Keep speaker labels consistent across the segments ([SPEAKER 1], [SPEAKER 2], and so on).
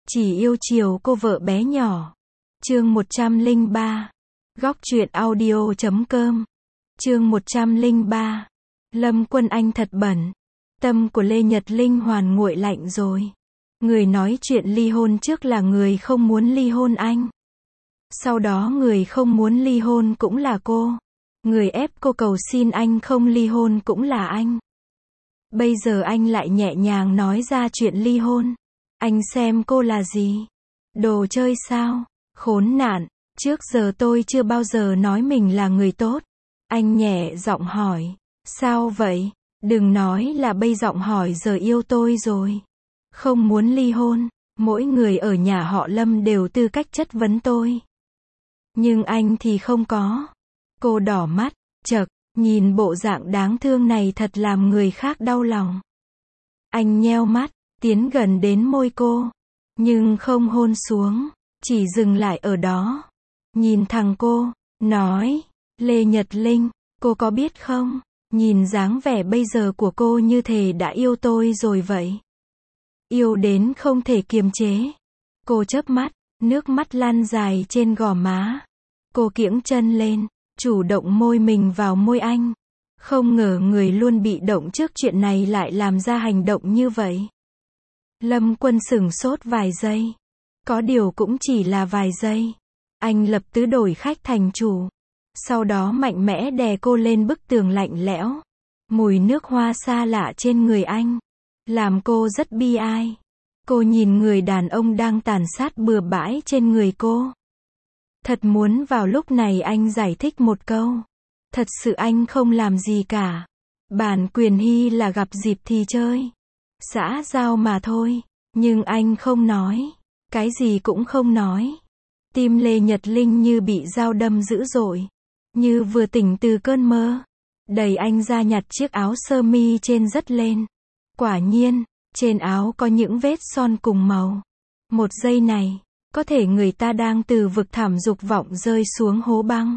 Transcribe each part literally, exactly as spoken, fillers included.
[SPEAKER 1] Chỉ yêu chiều cô vợ bé nhỏ. Chương một trăm lẻ ba. Góc truyện audio chấm com. Chương một trăm lẻ ba. Lâm Quân Anh thật bẩn. Tâm của Lê Nhật Linh hoàn nguội lạnh rồi. Người nói chuyện ly hôn trước là người không muốn ly hôn anh. Sau đó người không muốn ly hôn cũng là cô. Người ép cô cầu xin anh không ly hôn cũng là anh. Bây giờ anh lại nhẹ nhàng nói ra chuyện ly hôn. Anh xem cô là gì? Đồ chơi sao? Khốn nạn, trước giờ tôi chưa bao giờ nói mình là người tốt. Anh nhẹ giọng hỏi. Sao vậy? Đừng nói là bây giọng hỏi giờ yêu tôi rồi. Không muốn ly hôn, mỗi người ở nhà họ Lâm đều tư cách chất vấn tôi. Nhưng anh thì không có. Cô đỏ mắt, chậc, nhìn bộ dạng đáng thương này thật làm người khác đau lòng. Anh nheo mắt, tiến gần đến môi cô, nhưng không hôn xuống, chỉ dừng lại ở đó. Nhìn thẳng cô, nói, Lê Nhật Linh, cô có biết không, nhìn dáng vẻ bây giờ của cô như thể đã yêu tôi rồi vậy. Yêu đến không thể kiềm chế. Cô chớp mắt, nước mắt lan dài trên gò má. Cô kiễng chân lên, chủ động môi mình vào môi anh. Không ngờ người luôn bị động trước chuyện này lại làm ra hành động như vậy. Lâm Quân sửng sốt vài giây. Có điều cũng chỉ là vài giây. Anh lập tức đổi khách thành chủ. Sau đó mạnh mẽ đè cô lên bức tường lạnh lẽo. Mùi nước hoa xa lạ trên người anh làm cô rất bi ai. Cô nhìn người đàn ông đang tàn sát bừa bãi trên người cô. Thật muốn vào lúc này anh giải thích một câu. Thật sự anh không làm gì cả. Bản quyền hy là gặp dịp thì chơi. Xã giao mà thôi. Nhưng anh không nói. Cái gì cũng không nói. Tim Lê Nhật Linh như bị dao đâm dữ dội. Như vừa tỉnh từ cơn mơ. Đẩy anh ra nhặt chiếc áo sơ mi trên dất lên. Quả nhiên, trên áo có những vết son cùng màu. Một giây này, có thể người ta đang từ vực thẳm dục vọng rơi xuống hố băng.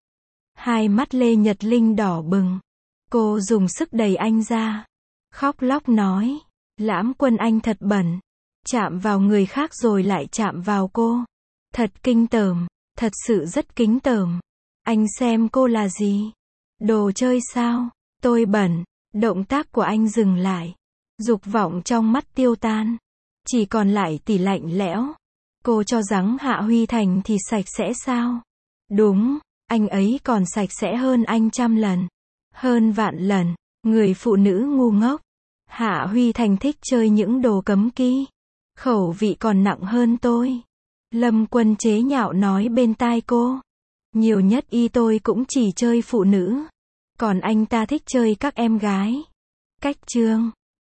[SPEAKER 1] Hai mắt Lê Nhật Linh đỏ bừng. Cô dùng sức đẩy anh ra. Khóc lóc nói, Lãm Quân Anh thật bẩn. Chạm vào người khác rồi lại chạm vào cô. Thật kinh tởm, thật sự rất kính tởm. Anh xem cô là gì? Đồ chơi sao? Tôi bẩn. Động tác của anh dừng lại. Dục vọng trong mắt tiêu tan. Chỉ còn lại tỉ lạnh lẽo. Cô cho rằng Hạ Huy Thành thì sạch sẽ sao? Đúng, anh ấy còn sạch sẽ hơn anh trăm lần. Hơn vạn lần. Người phụ nữ ngu ngốc. Hạ Huy Thành thích chơi những đồ cấm kỹ. Khẩu vị còn nặng hơn tôi. Lâm Quân chế nhạo nói bên tai cô. Nhiều nhất y tôi cũng chỉ chơi phụ nữ. Còn anh ta thích chơi các em gái. Cách chương